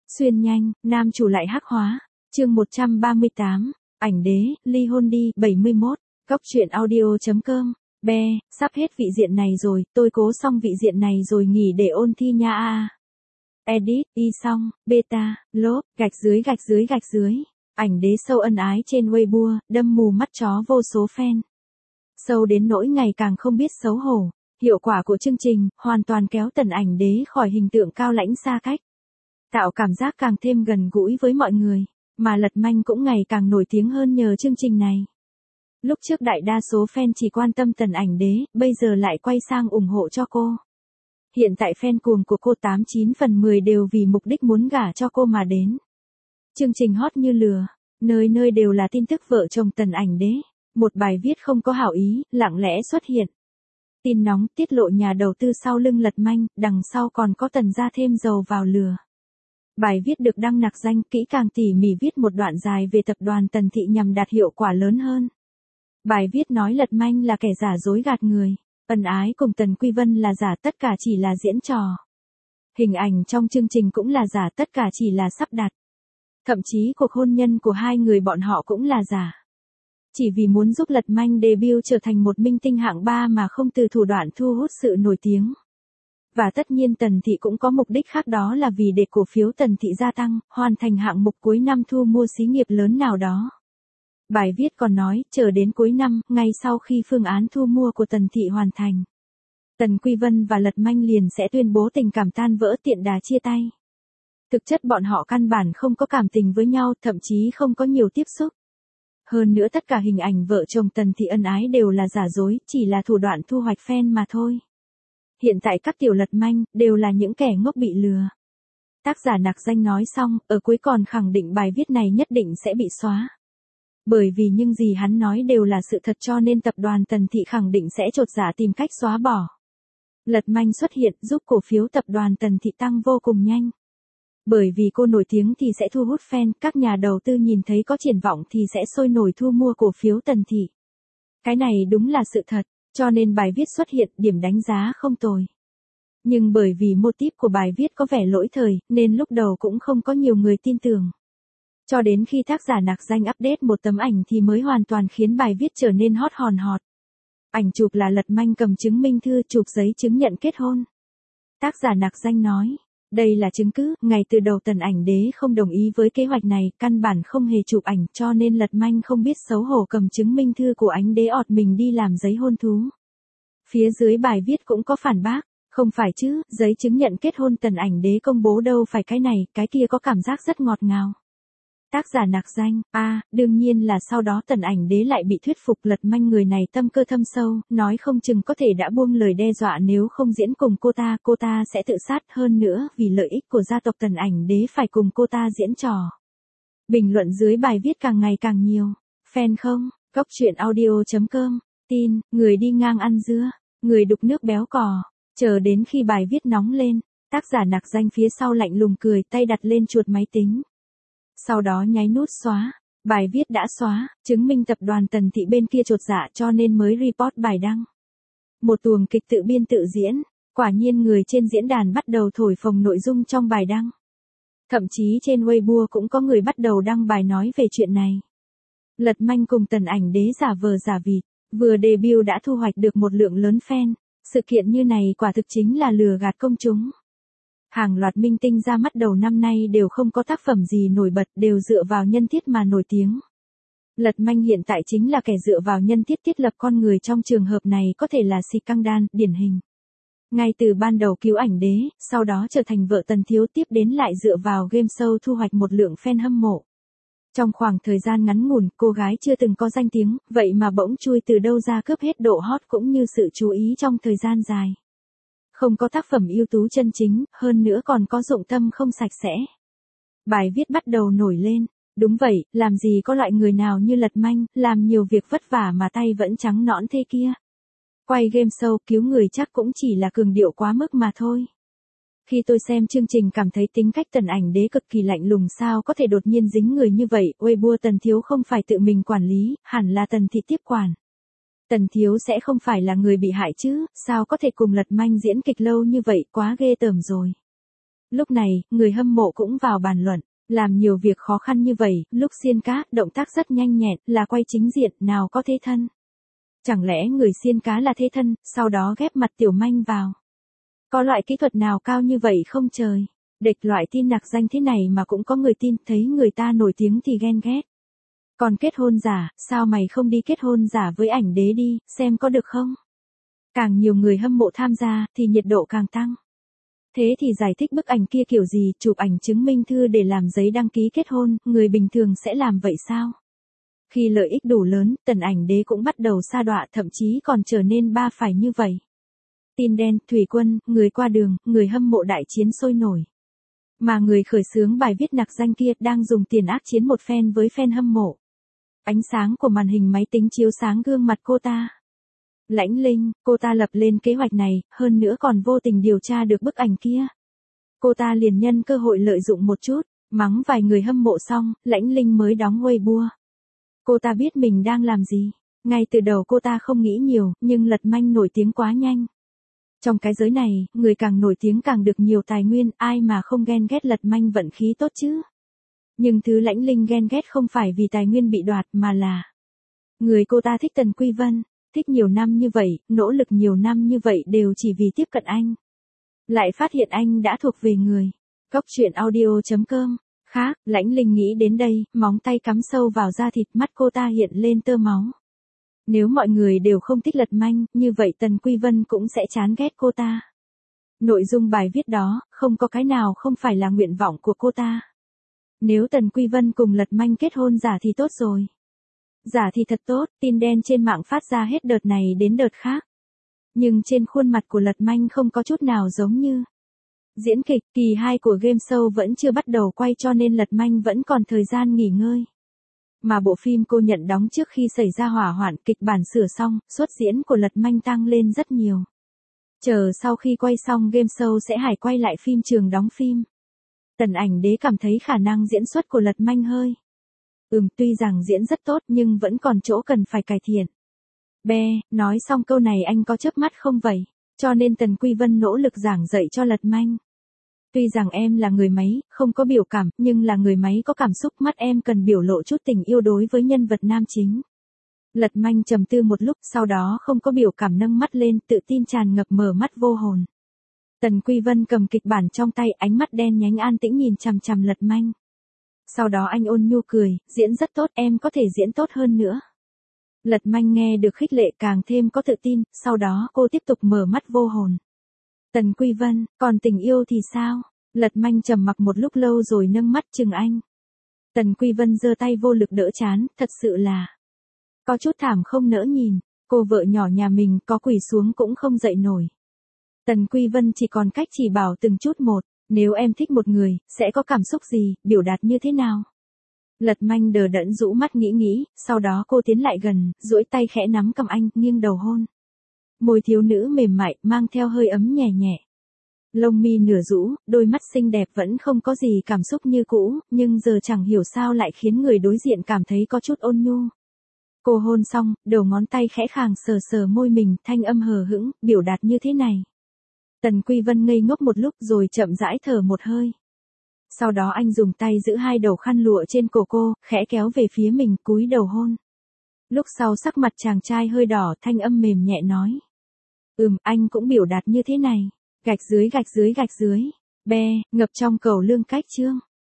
Xuyên nhanh, nam chủ lại hắc hóa. Chương 138, ảnh đế, ly hôn đi, 71. Góc truyện audio.com. Be, sắp hết vị diện này rồi, tôi cố xong vị diện này rồi nghỉ để ôn thi nha a. Edit, y xong, beta, lốp, gạch dưới. Ảnh đế sâu ân ái trên Weibo, đâm mù mắt chó vô số fan. Sâu đến nỗi ngày càng không biết xấu hổ. Hiệu quả của chương trình, hoàn toàn kéo tần ảnh đế khỏi hình tượng cao lãnh xa cách. Tạo cảm giác càng thêm gần gũi với mọi người, mà Lật Manh cũng ngày càng nổi tiếng hơn nhờ chương trình này. Lúc trước đại đa số fan chỉ quan tâm tần ảnh đế, bây giờ lại quay sang ủng hộ cho cô. Hiện tại fan cuồng của cô 89 phần 10 đều vì mục đích muốn gả cho cô mà đến. Chương trình hot như lửa, nơi nơi đều là tin tức vợ chồng tần ảnh đế. Một bài viết không có hảo ý, lặng lẽ xuất hiện. Tin nóng tiết lộ nhà đầu tư sau lưng Lật Manh, đằng sau còn có tần gia thêm dầu vào lửa. Bài viết được đăng nặc danh kỹ càng tỉ mỉ viết một đoạn dài về tập đoàn Tần Thị nhằm đạt hiệu quả lớn hơn. Bài viết nói Lật Manh là kẻ giả dối gạt người, ân ái cùng Tần Quy Vân là giả, tất cả chỉ là diễn trò. Hình ảnh trong chương trình cũng là giả, tất cả chỉ là sắp đặt. Thậm chí cuộc hôn nhân của hai người bọn họ cũng là giả. Chỉ vì muốn giúp Lật Manh debut trở thành một minh tinh hạng 3 mà không từ thủ đoạn thu hút sự nổi tiếng. Và tất nhiên Tần Thị cũng có mục đích khác, đó là vì để cổ phiếu Tần Thị gia tăng, hoàn thành hạng mục cuối năm thu mua xí nghiệp lớn nào đó. Bài viết còn nói, chờ đến cuối năm, ngay sau khi phương án thu mua của Tần Thị hoàn thành, Tần Quy Vân và Lật Manh liền sẽ tuyên bố tình cảm tan vỡ, tiện đà chia tay. Thực chất bọn họ căn bản không có cảm tình với nhau, thậm chí không có nhiều tiếp xúc. Hơn nữa tất cả hình ảnh vợ chồng Tần Thị ân ái đều là giả dối, chỉ là thủ đoạn thu hoạch fan mà thôi. Hiện tại các tiểu Lật Manh đều là những kẻ ngốc bị lừa. Tác giả nặc danh nói xong, ở cuối còn khẳng định bài viết này nhất định sẽ bị xóa. Bởi vì những gì hắn nói đều là sự thật, cho nên tập đoàn Tần Thị khẳng định sẽ chột dạ tìm cách xóa bỏ. Lật Manh xuất hiện giúp cổ phiếu tập đoàn Tần Thị tăng vô cùng nhanh. Bởi vì cô nổi tiếng thì sẽ thu hút fan, các nhà đầu tư nhìn thấy có triển vọng thì sẽ sôi nổi thu mua cổ phiếu Tần Thị. Cái này đúng là sự thật, cho nên bài viết xuất hiện, điểm đánh giá không tồi. Nhưng bởi vì mô típ của bài viết có vẻ lỗi thời, nên lúc đầu cũng không có nhiều người tin tưởng. Cho đến khi tác giả nặc danh update một tấm ảnh thì mới hoàn toàn khiến bài viết trở nên hot hòn hot. Ảnh chụp là Lật Manh cầm chứng minh thư, chụp giấy chứng nhận kết hôn. Tác giả nặc danh nói, đây là chứng cứ, ngay từ đầu tần ảnh đế không đồng ý với kế hoạch này, căn bản không hề chụp ảnh, cho nên Lật Manh không biết xấu hổ cầm chứng minh thư của ánh đế ọt mình đi làm giấy hôn thú. Phía dưới bài viết cũng có phản bác, không phải chứ, giấy chứng nhận kết hôn tần ảnh đế công bố đâu phải cái này, cái kia có cảm giác rất ngọt ngào. Tác giả nặc danh, đương nhiên là sau đó tần ảnh đế lại bị thuyết phục. Lật Manh người này tâm cơ thâm sâu, nói không chừng có thể đã buông lời đe dọa nếu không diễn cùng cô ta sẽ tự sát, hơn nữa vì lợi ích của gia tộc tần ảnh đế phải cùng cô ta diễn trò. Bình luận dưới bài viết càng ngày càng nhiều. Fan không, góc truyện audio.com, tin, người đi ngang ăn dưa, người đục nước béo cò. Chờ đến khi bài viết nóng lên, tác giả nặc danh phía sau lạnh lùng cười, tay đặt lên chuột máy tính. Sau đó nháy nút xóa, bài viết đã xóa, chứng minh tập đoàn Tần Thị bên kia chột dạ cho nên mới report bài đăng. Một tuồng kịch tự biên tự diễn, quả nhiên người trên diễn đàn bắt đầu thổi phồng nội dung trong bài đăng. Thậm chí trên Weibo cũng có người bắt đầu đăng bài nói về chuyện này. Lật Manh cùng tần ảnh đế giả vờ giả vịt, vừa debut đã thu hoạch được một lượng lớn fan, sự kiện như này quả thực chính là lừa gạt công chúng. Hàng loạt minh tinh ra mắt đầu năm nay đều không có tác phẩm gì nổi bật, đều dựa vào nhân thiết mà nổi tiếng. Lật Manh hiện tại chính là kẻ dựa vào nhân thiết thiết lập con người, trong trường hợp này có thể là Si Căng Đan, điển hình. Ngay từ ban đầu cứu ảnh đế, sau đó trở thành vợ Tần Thiếu, tiếp đến lại dựa vào game show thu hoạch một lượng fan hâm mộ. Trong khoảng thời gian ngắn ngủn, cô gái chưa từng có danh tiếng, vậy mà bỗng chui từ đâu ra cướp hết độ hot cũng như sự chú ý trong thời gian dài. Không có tác phẩm ưu tú chân chính, hơn nữa còn có dụng tâm không sạch sẽ. Bài viết bắt đầu nổi lên, đúng vậy, làm gì có loại người nào như Lật Manh, làm nhiều việc vất vả mà tay vẫn trắng nõn thế kia. Quay game show cứu người chắc cũng chỉ là cường điệu quá mức mà thôi. Khi tôi xem chương trình cảm thấy tính cách tần ảnh đế cực kỳ lạnh lùng, sao có thể đột nhiên dính người như vậy. Weibo Tần Thiếu không phải tự mình quản lý, hẳn là Tần Thị tiếp quản. Tần Thiếu sẽ không phải là người bị hại chứ, sao có thể cùng Lật Manh diễn kịch lâu như vậy, quá ghê tởm rồi. Lúc này, người hâm mộ cũng vào bàn luận. Làm nhiều việc khó khăn như vậy, lúc xiên cá, động tác rất nhanh nhẹn, là quay chính diện, nào có thế thân. Chẳng lẽ người xiên cá là thế thân, sau đó ghép mặt Tiểu Manh vào. Có loại kỹ thuật nào cao như vậy không trời? Địch loại tin nặc danh thế này mà cũng có người tin, thấy người ta nổi tiếng thì ghen ghét. Còn kết hôn giả, sao mày không đi kết hôn giả với ảnh đế đi, xem có được không? Càng nhiều người hâm mộ tham gia, thì nhiệt độ càng tăng. Thế thì giải thích bức ảnh kia kiểu gì, chụp ảnh chứng minh thư để làm giấy đăng ký kết hôn, người bình thường sẽ làm vậy sao? Khi lợi ích đủ lớn, Tần ảnh đế cũng bắt đầu sa đọa, thậm chí còn trở nên ba phải như vậy. Tin đen, thủy quân, người qua đường, người hâm mộ đại chiến sôi nổi. Mà người khởi xướng bài viết nặc danh kia đang dùng tiền ác chiến một phen với fan hâm mộ. Ánh sáng của màn hình máy tính chiếu sáng gương mặt cô ta. Lãnh Linh, cô ta lập lên kế hoạch này, hơn nữa còn vô tình điều tra được bức ảnh kia. Cô ta liền nhân cơ hội lợi dụng một chút, mắng vài người hâm mộ xong, Lãnh Linh mới đóng Weibo. Cô ta biết mình đang làm gì. Ngay từ đầu cô ta không nghĩ nhiều, nhưng Lật Manh nổi tiếng quá nhanh. Trong cái giới này, người càng nổi tiếng càng được nhiều tài nguyên, ai mà không ghen ghét Lật Manh vận khí tốt chứ. Nhưng thứ Lãnh Linh ghen ghét không phải vì tài nguyên bị đoạt mà là người cô ta thích Tần Quy Vân, thích nhiều năm như vậy, nỗ lực nhiều năm như vậy đều chỉ vì tiếp cận anh. Lại phát hiện anh đã thuộc về người. Cốc truyện audio.com. Khác, Lãnh Linh nghĩ đến đây, móng tay cắm sâu vào da thịt, mắt cô ta hiện lên tơ máu. Nếu mọi người đều không thích Lật Manh, như vậy Tần Quy Vân cũng sẽ chán ghét cô ta. Nội dung bài viết đó, không có cái nào không phải là nguyện vọng của cô ta. Nếu Tần Quy Vân cùng Lật Manh kết hôn giả thì tốt rồi. Giả thì thật tốt, tin đen trên mạng phát ra hết đợt này đến đợt khác. Nhưng trên khuôn mặt của Lật Manh không có chút nào giống như. Diễn kịch, kỳ 2 của game show vẫn chưa bắt đầu quay cho nên Lật Manh vẫn còn thời gian nghỉ ngơi. Mà bộ phim cô nhận đóng trước khi xảy ra hỏa hoạn, kịch bản sửa xong, suất diễn của Lật Manh tăng lên rất nhiều. Chờ sau khi quay xong game show sẽ hải quay lại phim trường đóng phim. Tần ảnh đế cảm thấy khả năng diễn xuất của Lật Manh hơi. Tuy rằng diễn rất tốt nhưng vẫn còn chỗ cần phải cải thiện. Nói xong câu này anh có chớp mắt không vậy? Cho nên Tần Quy Vân nỗ lực giảng dạy cho Lật Manh. Tuy rằng em là người máy, không có biểu cảm, nhưng là người máy có cảm xúc, mắt em cần biểu lộ chút tình yêu đối với nhân vật nam chính. Lật Manh trầm tư một lúc, sau đó không có biểu cảm nâng mắt lên, tự tin tràn ngập mở mắt vô hồn. Tần Quy Vân cầm kịch bản trong tay, ánh mắt đen nhánh an tĩnh nhìn chằm chằm Lật Manh. Sau đó anh ôn nhu cười, diễn rất tốt, em có thể diễn tốt hơn nữa. Lật Manh nghe được khích lệ càng thêm có tự tin, sau đó cô tiếp tục mở mắt vô hồn. Tần Quy Vân, còn tình yêu thì sao? Lật Manh trầm mặc một lúc lâu rồi nâng mắt chừng anh. Tần Quy Vân giơ tay vô lực đỡ trán, thật sự là có chút thảm không nỡ nhìn, cô vợ nhỏ nhà mình có quỳ xuống cũng không dậy nổi. Tần Quy Vân chỉ còn cách chỉ bảo từng chút một, nếu em thích một người, sẽ có cảm xúc gì, biểu đạt như thế nào? Lật Manh đờ đẫn rũ mắt nghĩ, sau đó cô tiến lại gần, duỗi tay khẽ nắm cầm anh, nghiêng đầu hôn. Môi thiếu nữ mềm mại, mang theo hơi ấm nhẹ nhẹ. Lông mi nửa rũ, đôi mắt xinh đẹp vẫn không có gì cảm xúc như cũ, nhưng giờ chẳng hiểu sao lại khiến người đối diện cảm thấy có chút ôn nhu. Cô hôn xong, đầu ngón tay khẽ khàng sờ sờ môi mình, thanh âm hờ hững, biểu đạt như thế này. Tần Quy Vân ngây ngốc một lúc rồi chậm rãi thở một hơi. Sau đó anh dùng tay giữ hai đầu khăn lụa trên cổ cô, khẽ kéo về phía mình, cúi đầu hôn. Lúc sau sắc mặt chàng trai hơi đỏ, thanh âm mềm nhẹ nói. Anh cũng biểu đạt như thế này. Gạch dưới. Ngập trong cầu lương cách chương.